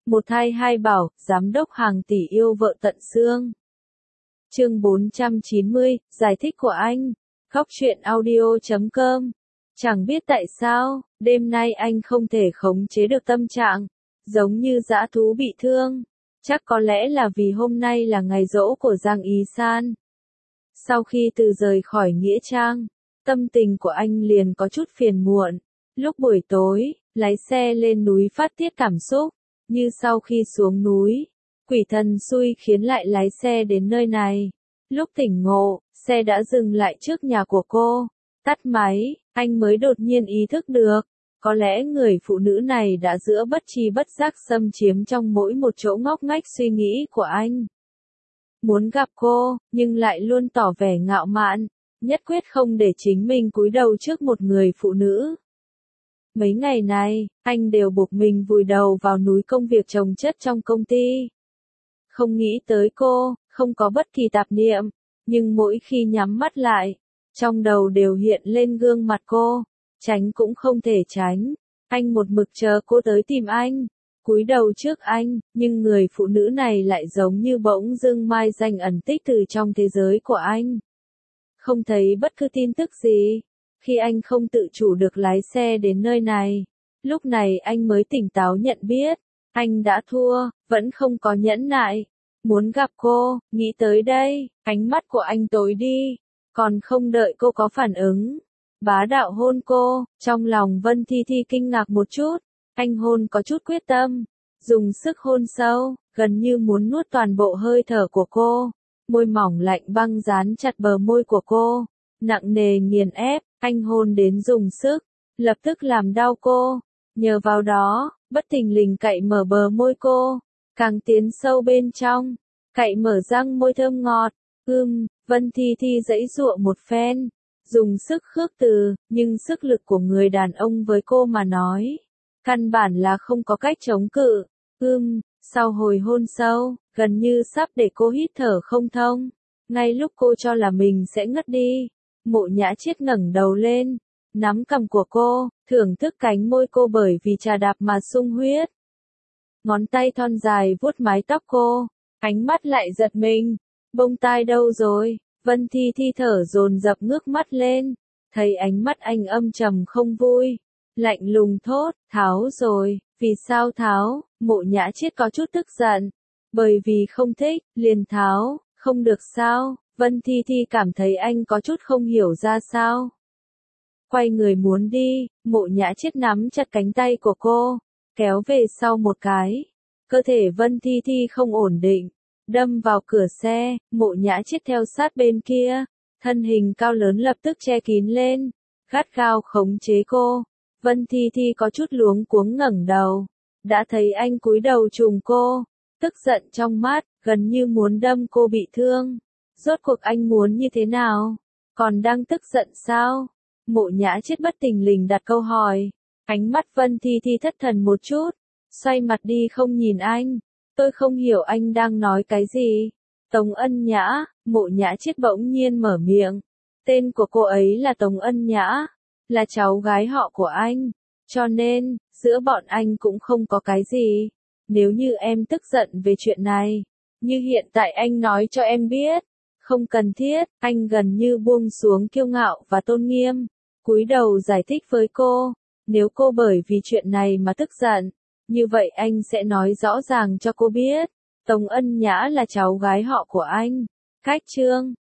Một thai hai bảo, giám đốc hàng tỷ yêu vợ tận xương. Chương 490, giải thích của anh. Góc truyện audio.com. Chẳng biết tại sao, đêm nay anh không thể khống chế được tâm trạng, giống như dã thú bị thương. Chắc có lẽ là vì hôm nay là ngày giỗ của Giang Ý San. Sau khi từ rời khỏi Nghĩa Trang, tâm tình của anh liền có chút phiền muộn. Lúc buổi tối, lái xe lên núi phát tiết cảm xúc, như sau khi xuống núi, quỷ thần xui khiến lại lái xe đến nơi này. Lúc tỉnh ngộ, xe đã dừng lại trước nhà của cô. Tắt máy, anh mới đột nhiên ý thức được, có lẽ người phụ nữ này đã giữa bất tri bất giác xâm chiếm trong mỗi một chỗ ngóc ngách suy nghĩ của anh. Muốn gặp cô, nhưng lại luôn tỏ vẻ ngạo mạn, nhất quyết không để chính mình cúi đầu trước một người phụ nữ. Mấy ngày này, anh đều buộc mình vùi đầu vào núi công việc chồng chất trong công ty. Không nghĩ tới cô, không có bất kỳ tạp niệm, nhưng mỗi khi nhắm mắt lại, trong đầu đều hiện lên gương mặt cô, tránh cũng không thể tránh. Anh một mực chờ cô tới tìm anh, cúi đầu trước anh, nhưng người phụ nữ này lại giống như bỗng dưng mai danh ẩn tích từ trong thế giới của anh. Không thấy bất cứ tin tức gì. Khi anh không tự chủ được lái xe đến nơi này, lúc này anh mới tỉnh táo nhận biết, anh đã thua, vẫn không có nhẫn nại. Muốn gặp cô, nghĩ tới đây, ánh mắt của anh tối đi, còn không đợi cô có phản ứng. Bá đạo hôn cô, trong lòng Vân Thi Thi kinh ngạc một chút, anh hôn có chút quyết tâm, dùng sức hôn sâu, gần như muốn nuốt toàn bộ hơi thở của cô. Môi mỏng lạnh băng dán chặt bờ môi của cô, nặng nề nghiền ép, anh hôn đến dùng sức, lập tức làm đau cô. Nhờ vào đó, bất thình lình cậy mở bờ môi cô, càng tiến sâu bên trong, cậy mở răng môi thơm ngọt. Vân Thi Thi giãy giụa một phen, dùng sức khước từ, nhưng sức lực của người đàn ông với cô mà nói, căn bản là không có cách chống cự. Sau hồi hôn sâu, gần như sắp để cô hít thở không thông, ngay lúc cô cho là mình sẽ ngất đi, Mộ Nhã Chiết ngẩng đầu lên, nắm cằm của cô, thưởng thức cánh môi cô bởi vì trà đạp mà sung huyết. Ngón tay thon dài vuốt mái tóc cô, ánh mắt lại giật mình, bông tai đâu rồi? Vân Thi Thi thở dồn dập ngước mắt lên, thấy ánh mắt anh âm trầm không vui, lạnh lùng thốt, tháo rồi. Vì sao tháo? Mộ Nhã Chiết có chút tức giận, bởi vì không thích, liền tháo, không được sao? Vân Thi Thi cảm thấy anh có chút không hiểu ra sao. Quay người muốn đi, Mộ Nhã Chiết nắm chặt cánh tay của cô, kéo về sau một cái. Cơ thể Vân Thi Thi không ổn định, đâm vào cửa xe. Mộ Nhã Chiết theo sát bên kia, thân hình cao lớn lập tức che kín lên, gắt gao khống chế cô. Vân Thi Thi có chút luống cuống ngẩng đầu, đã thấy anh cúi đầu trùng cô, tức giận trong mắt, gần như muốn đâm cô bị thương. Rốt cuộc anh muốn như thế nào? Còn đang tức giận sao? Mộ Nhã Chiết bất thình lình đặt câu hỏi. Ánh mắt Vân Thi Thi thất thần một chút, xoay mặt đi không nhìn anh. Tôi không hiểu anh đang nói cái gì. Tống Ân Nhã. Mộ Nhã Chiết bỗng nhiên mở miệng. Tên của cô ấy là Tống Ân Nhã, là cháu gái họ của anh, cho nên, giữa bọn anh cũng không có cái gì. Nếu như em tức giận về chuyện này, như hiện tại anh nói cho em biết, không cần thiết. Anh gần như buông xuống kiêu ngạo và tôn nghiêm, cúi đầu giải thích với cô. Nếu cô bởi vì chuyện này mà tức giận, như vậy anh sẽ nói rõ ràng cho cô biết, Tống Ân Nhã là cháu gái họ của anh. Cách chương